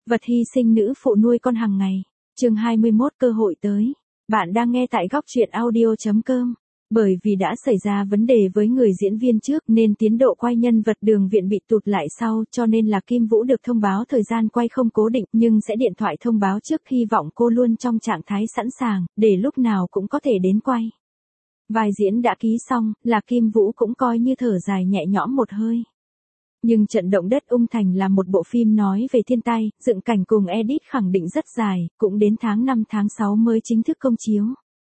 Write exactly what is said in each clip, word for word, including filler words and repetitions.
Vật hy sinh nữ phụ nuôi con hàng ngày. Chương hai mươi mốt cơ hội tới. Bạn đang nghe tại góc truyện audio chấm com. Bởi vì đã xảy ra vấn đề với người diễn viên trước nên tiến độ quay nhân vật Đường Viện bị tụt lại sau, cho nên là Kim Vũ được thông báo thời gian quay không cố định nhưng sẽ điện thoại thông báo trước, hy vọng cô luôn trong trạng thái sẵn sàng, để lúc nào cũng có thể đến quay. Vai diễn đã ký xong, là Kim Vũ cũng coi như thở dài nhẹ nhõm một hơi. Nhưng trận động đất Ung Thành là một bộ phim nói về thiên tai, dựng cảnh cùng edit khẳng định rất dài, cũng đến tháng năm tháng sáu mới chính thức công chiếu.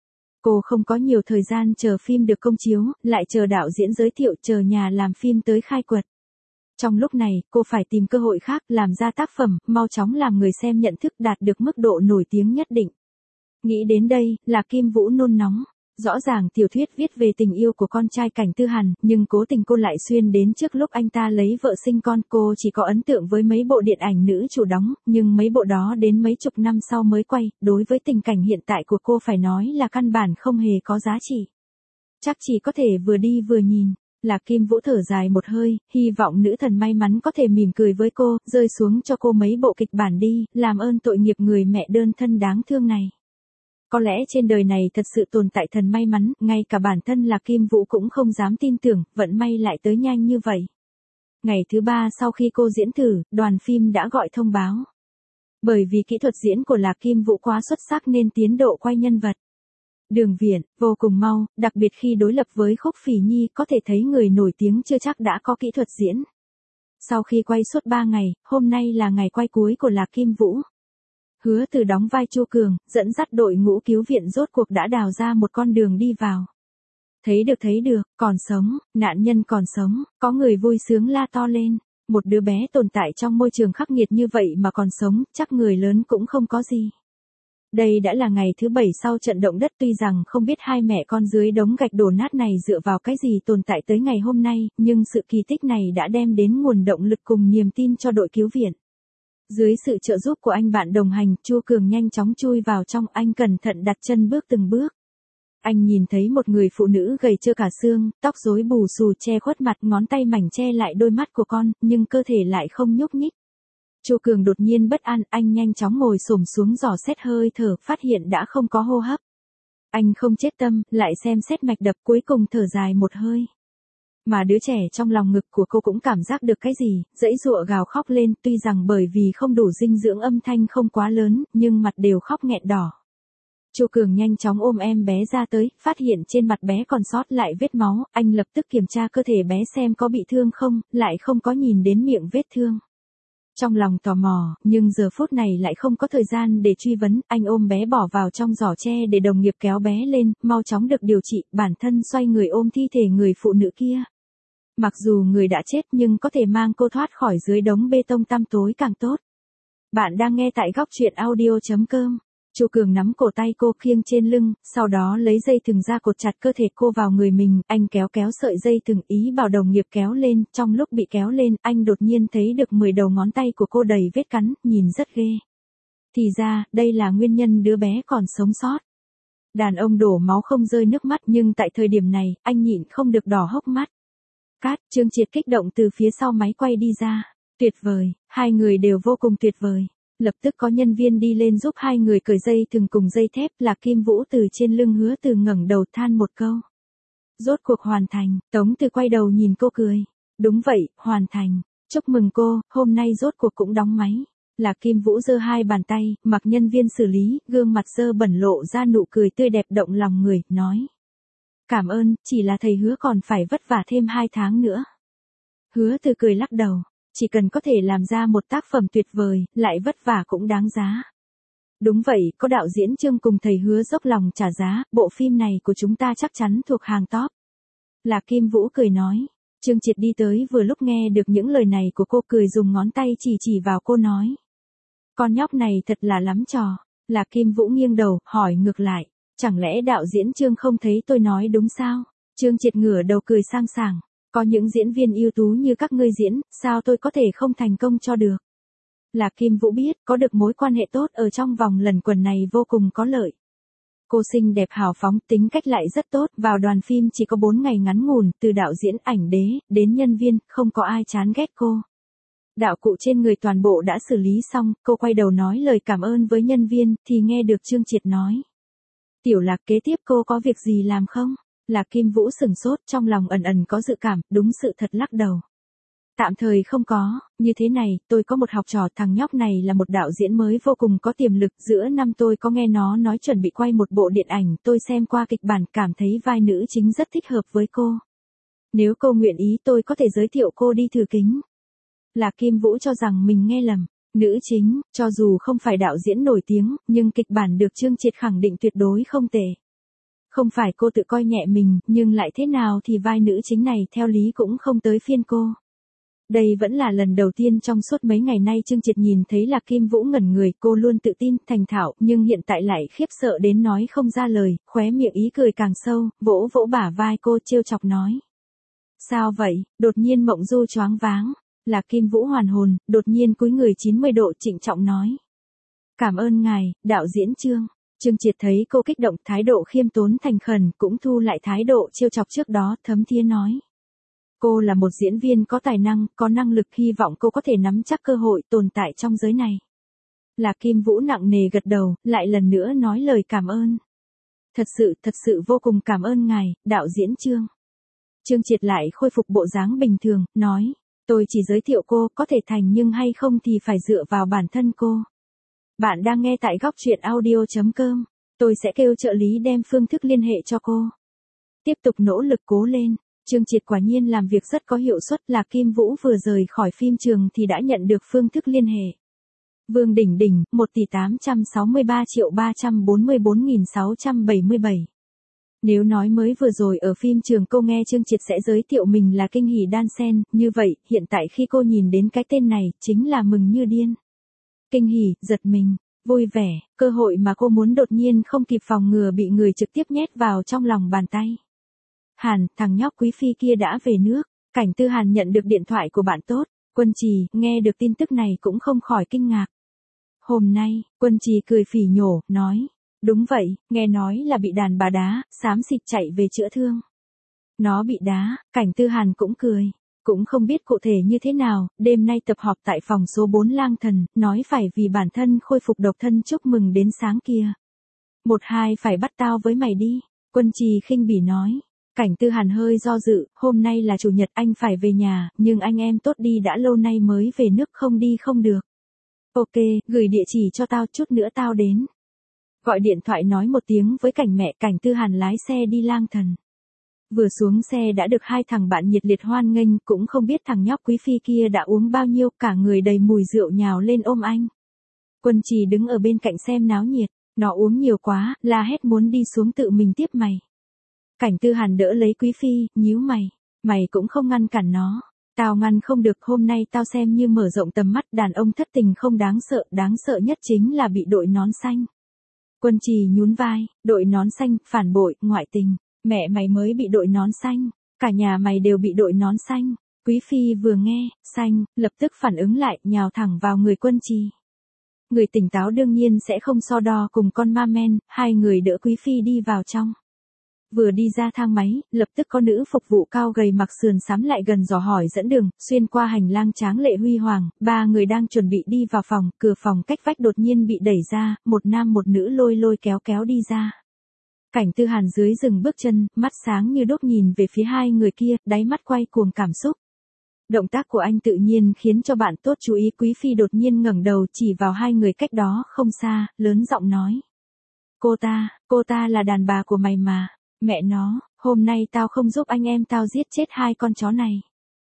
Cô không có nhiều thời gian chờ phim được công chiếu, lại chờ đạo diễn giới thiệu, chờ nhà làm phim tới khai quật. Trong lúc này, cô phải tìm cơ hội khác, làm ra tác phẩm, mau chóng làm người xem nhận thức đạt được mức độ nổi tiếng nhất định. Nghĩ đến đây, là Kim Vũ nôn nóng. Rõ ràng tiểu thuyết viết về tình yêu của con trai Cảnh Tư Hàn, nhưng cố tình cô lại xuyên đến trước lúc anh ta lấy vợ sinh con. Cô chỉ có ấn tượng với mấy bộ điện ảnh nữ chủ đóng, nhưng mấy bộ đó đến mấy chục năm sau mới quay, đối với tình cảnh hiện tại của cô phải nói là căn bản không hề có giá trị. Chắc chỉ có thể vừa đi vừa nhìn. Là Kim Vũ thở dài một hơi, hy vọng nữ thần may mắn có thể mỉm cười với cô, rơi xuống cho cô mấy bộ kịch bản đi, làm ơn tội nghiệp người mẹ đơn thân đáng thương này. Có lẽ trên đời này thật sự tồn tại thần may mắn, ngay cả bản thân là Kim Vũ cũng không dám tin tưởng, vận may lại tới nhanh như vậy. Ngày thứ ba sau khi cô diễn thử, đoàn phim đã gọi thông báo. Bởi vì kỹ thuật diễn của Lạc Kim Vũ quá xuất sắc nên tiến độ quay nhân vật Đường Viện vô cùng mau, đặc biệt khi đối lập với Khúc Phỉ Nhi, có thể thấy người nổi tiếng chưa chắc đã có kỹ thuật diễn. Sau khi quay suốt ba ngày, hôm nay là ngày quay cuối của Lạc Kim Vũ. Hứa Từ đóng vai Chu Cường, dẫn dắt đội ngũ cứu viện rốt cuộc đã đào ra một con đường đi vào. Thấy được thấy được, còn sống, nạn nhân còn sống, có người vui sướng la to lên. Một đứa bé tồn tại trong môi trường khắc nghiệt như vậy mà còn sống, chắc người lớn cũng không có gì. Đây đã là ngày thứ bảy sau trận động đất, tuy rằng không biết hai mẹ con dưới đống gạch đổ nát này dựa vào cái gì tồn tại tới ngày hôm nay, nhưng sự kỳ tích này đã đem đến nguồn động lực cùng niềm tin cho đội cứu viện. Dưới sự trợ giúp của anh bạn đồng hành, Chu Cường nhanh chóng chui vào trong, anh cẩn thận đặt chân bước từng bước. Anh nhìn thấy một người phụ nữ gầy trơ cả xương, tóc rối bù xù che khuất mặt, ngón tay mảnh che lại đôi mắt của con, nhưng cơ thể lại không nhúc nhích. Chu Cường đột nhiên bất an, anh nhanh chóng ngồi xổm xuống dò xét hơi thở, phát hiện đã không có hô hấp. Anh không chết tâm, lại xem xét mạch đập, cuối cùng thở dài một hơi. Mà đứa trẻ trong lòng ngực của cô cũng cảm giác được cái gì, giãy giụa gào khóc lên, tuy rằng bởi vì không đủ dinh dưỡng âm thanh không quá lớn, nhưng mặt đều khóc nghẹn đỏ. Chu Cường nhanh chóng ôm em bé ra tới, phát hiện trên mặt bé còn sót lại vết máu, anh lập tức kiểm tra cơ thể bé xem có bị thương không, lại không có nhìn đến miệng vết thương. Trong lòng tò mò, nhưng giờ phút này lại không có thời gian để truy vấn, anh ôm bé bỏ vào trong giỏ tre để đồng nghiệp kéo bé lên, mau chóng được điều trị, bản thân xoay người ôm thi thể người phụ nữ kia. Mặc dù người đã chết nhưng có thể mang cô thoát khỏi dưới đống bê tông tăm tối càng tốt. Bạn đang nghe tại góc truyện audio chấm com. Chu Cường nắm cổ tay cô khiêng trên lưng, sau đó lấy dây thừng ra cột chặt cơ thể cô vào người mình, anh kéo kéo sợi dây thừng, ý bảo đồng nghiệp kéo lên, trong lúc bị kéo lên, anh đột nhiên thấy được mười đầu ngón tay của cô đầy vết cắn, nhìn rất ghê. Thì ra, đây là nguyên nhân đứa bé còn sống sót. Đàn ông đổ máu không rơi nước mắt, nhưng tại thời điểm này, anh nhịn không được đỏ hốc mắt. Cát, Trương Triệt kích động từ phía sau máy quay đi ra. Tuyệt vời, hai người đều vô cùng tuyệt vời. Lập tức có nhân viên đi lên giúp hai người cởi dây thừng cùng dây thép, là Kim Vũ từ trên lưng Hứa Từ ngẩng đầu than một câu. Rốt cuộc hoàn thành, Tống Từ quay đầu nhìn cô cười. Đúng vậy, hoàn thành. Chúc mừng cô, hôm nay rốt cuộc cũng đóng máy. Là Kim Vũ giơ hai bàn tay, mặc nhân viên xử lý, gương mặt dơ bẩn lộ ra nụ cười tươi đẹp động lòng người, nói. Cảm ơn, chỉ là thầy Hứa còn phải vất vả thêm hai tháng nữa. Hứa Từ cười lắc đầu, chỉ cần có thể làm ra một tác phẩm tuyệt vời, lại vất vả cũng đáng giá. Đúng vậy, có đạo diễn Trương cùng thầy Hứa dốc lòng trả giá, bộ phim này của chúng ta chắc chắn thuộc hàng top. Là Kim Vũ cười nói. Trương Triệt đi tới vừa lúc nghe được những lời này của cô, cười dùng ngón tay chỉ chỉ vào cô nói. Con nhóc này thật là lắm trò. Là Kim Vũ nghiêng đầu, hỏi ngược lại. Chẳng lẽ đạo diễn Trương không thấy tôi nói đúng sao? Trương Triệt ngửa đầu cười sang sảng. Có những diễn viên ưu tú như các ngươi diễn, sao tôi có thể không thành công cho được? Là Kim Vũ biết, có được mối quan hệ tốt ở trong vòng lần quần này vô cùng có lợi. Cô xinh đẹp hào phóng, tính cách lại rất tốt, vào đoàn phim chỉ có bốn ngày ngắn ngủn, từ đạo diễn ảnh đế, đến nhân viên, không có ai chán ghét cô. Đạo cụ trên người toàn bộ đã xử lý xong, cô quay đầu nói lời cảm ơn với nhân viên, thì nghe được Trương Triệt nói. Tiểu Lạc, kế tiếp cô có việc gì làm không? Lạc Kim Vũ sửng sốt, trong lòng ẩn ẩn có dự cảm, đúng sự thật lắc đầu. Tạm thời không có, như thế này, tôi có một học trò, thằng nhóc này là một đạo diễn mới vô cùng có tiềm lực, giữa năm tôi có nghe nó nói chuẩn bị quay một bộ điện ảnh, tôi xem qua kịch bản cảm thấy vai nữ chính rất thích hợp với cô. Nếu cô nguyện ý tôi có thể giới thiệu cô đi thử kính. Lạc Kim Vũ cho rằng mình nghe lầm, nữ chính, cho dù không phải đạo diễn nổi tiếng, nhưng kịch bản được Trương Triệt khẳng định tuyệt đối không tệ. Không phải cô tự coi nhẹ mình, nhưng lại thế nào thì vai nữ chính này theo lý cũng không tới phiên cô. Đây vẫn là lần đầu tiên trong suốt mấy ngày nay Trương Triệt nhìn thấy Lạc Kim Vũ ngẩn người, cô luôn tự tin, thành thạo, nhưng hiện tại lại khiếp sợ đến nói không ra lời, khóe miệng ý cười càng sâu, vỗ vỗ bả vai cô trêu chọc nói. Sao vậy, đột nhiên Mộng Du choáng váng, Lạc Kim Vũ hoàn hồn, đột nhiên cúi người chín mươi độ trịnh trọng nói. Cảm ơn ngài, đạo diễn Trương. Trương Triệt thấy cô kích động, thái độ khiêm tốn thành khẩn, cũng thu lại thái độ trêu chọc trước đó, thấm thía nói. Cô là một diễn viên có tài năng, có năng lực, hy vọng cô có thể nắm chắc cơ hội tồn tại trong giới này. Lạc Kim Vũ nặng nề gật đầu, lại lần nữa nói lời cảm ơn. Thật sự, thật sự vô cùng cảm ơn ngài, đạo diễn Trương. Trương Triệt lại khôi phục bộ dáng bình thường, nói, tôi chỉ giới thiệu cô, có thể thành nhưng hay không thì phải dựa vào bản thân cô. Bạn đang nghe tại góc truyện audio chấm com, tôi sẽ kêu trợ lý đem phương thức liên hệ cho cô. Tiếp tục nỗ lực cố lên. Trương Triệt quả nhiên làm việc rất có hiệu suất, Lạc Kim Vũ vừa rời khỏi phim trường thì đã nhận được phương thức liên hệ. Vương Đỉnh Đỉnh, một tỷ tám trăm sáu mươi ba triệu ba trăm bốn mươi bốn nghìn sáu trăm bảy mươi bảy. Nếu nói mới vừa rồi ở phim trường cô nghe Trương Triệt sẽ giới thiệu mình là kinh hỉ đan sen, như vậy, hiện tại khi cô nhìn đến cái tên này, chính là mừng như điên. Kinh hỉ, giật mình, vui vẻ, cơ hội mà cô muốn đột nhiên không kịp phòng ngừa bị người trực tiếp nhét vào trong lòng bàn tay. Hàn, thằng nhóc Quý Phi kia đã về nước. Cảnh Tư Hàn nhận được điện thoại của bạn tốt, Quân Trì, nghe được tin tức này cũng không khỏi kinh ngạc. Hôm nay, Quân Trì cười phỉ nhổ, nói, đúng vậy, nghe nói là bị đàn bà đá, xám xịt chạy về chữa thương. Nó bị đá, Cảnh Tư Hàn cũng cười, cũng không biết cụ thể như thế nào, đêm nay tập họp tại phòng số bốn Lang Thần, nói phải vì bản thân khôi phục độc thân chúc mừng đến sáng kia. Một hai phải bắt tao với mày đi, Quân Trì khinh bỉ nói. Cảnh Tư Hàn hơi do dự, hôm nay là chủ nhật anh phải về nhà, nhưng anh em tốt đi đã lâu nay mới về nước không đi không được. Ok, gửi địa chỉ cho tao chút nữa tao đến. Gọi điện thoại nói một tiếng với Cảnh mẹ, Cảnh Tư Hàn lái xe đi Lang Thần. Vừa xuống xe đã được hai thằng bạn nhiệt liệt hoan nghênh, cũng không biết thằng nhóc Quý Phi kia đã uống bao nhiêu, cả người đầy mùi rượu nhào lên ôm anh. Quân Trì đứng ở bên cạnh xem náo nhiệt, nó uống nhiều quá, la hét muốn đi xuống tự mình tiếp mày. Cảnh Tư Hàn đỡ lấy Quý Phi, nhíu mày, mày cũng không ngăn cản nó. Tao ngăn không được, hôm nay tao xem như mở rộng tầm mắt, đàn ông thất tình không đáng sợ, đáng sợ nhất chính là bị đội nón xanh. Quân Trì nhún vai, đội nón xanh, phản bội, ngoại tình, mẹ mày mới bị đội nón xanh, cả nhà mày đều bị đội nón xanh. Quý Phi vừa nghe, xanh, lập tức phản ứng lại, nhào thẳng vào người Quân Trì. Người tỉnh táo đương nhiên sẽ không so đo cùng con ma men, hai người đỡ Quý Phi đi vào trong. Vừa đi ra thang máy, lập tức có nữ phục vụ cao gầy mặc sườn xám lại gần dò hỏi dẫn đường, xuyên qua hành lang tráng lệ huy hoàng, ba người đang chuẩn bị đi vào phòng, cửa phòng cách vách đột nhiên bị đẩy ra, một nam một nữ lôi lôi kéo kéo đi ra. Cảnh Tư Hàn dưới dừng bước chân, mắt sáng như đốt nhìn về phía hai người kia, đáy mắt quay cuồng cảm xúc. Động tác của anh tự nhiên khiến cho bạn tốt chú ý, Quý Phi đột nhiên ngẩng đầu chỉ vào hai người cách đó không xa, lớn giọng nói. Cô ta, cô ta là đàn bà của mày mà. Mẹ nó, hôm nay tao không giúp anh em tao giết chết hai con chó này.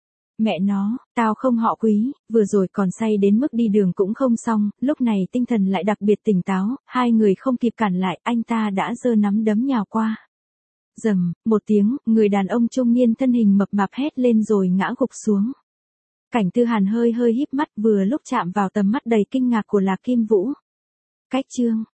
Mẹ nó, tao không họ Quý, vừa rồi còn say đến mức đi đường cũng không xong, lúc này tinh thần lại đặc biệt tỉnh táo, hai người không kịp cản lại, anh ta đã giơ nắm đấm nhào qua. Rầm, một tiếng, người đàn ông trung niên thân hình mập mạp hét lên rồi ngã gục xuống. Cảnh Tư Hàn hơi hơi híp mắt vừa lúc chạm vào tầm mắt đầy kinh ngạc của Lạc Kim Vũ. Cách chương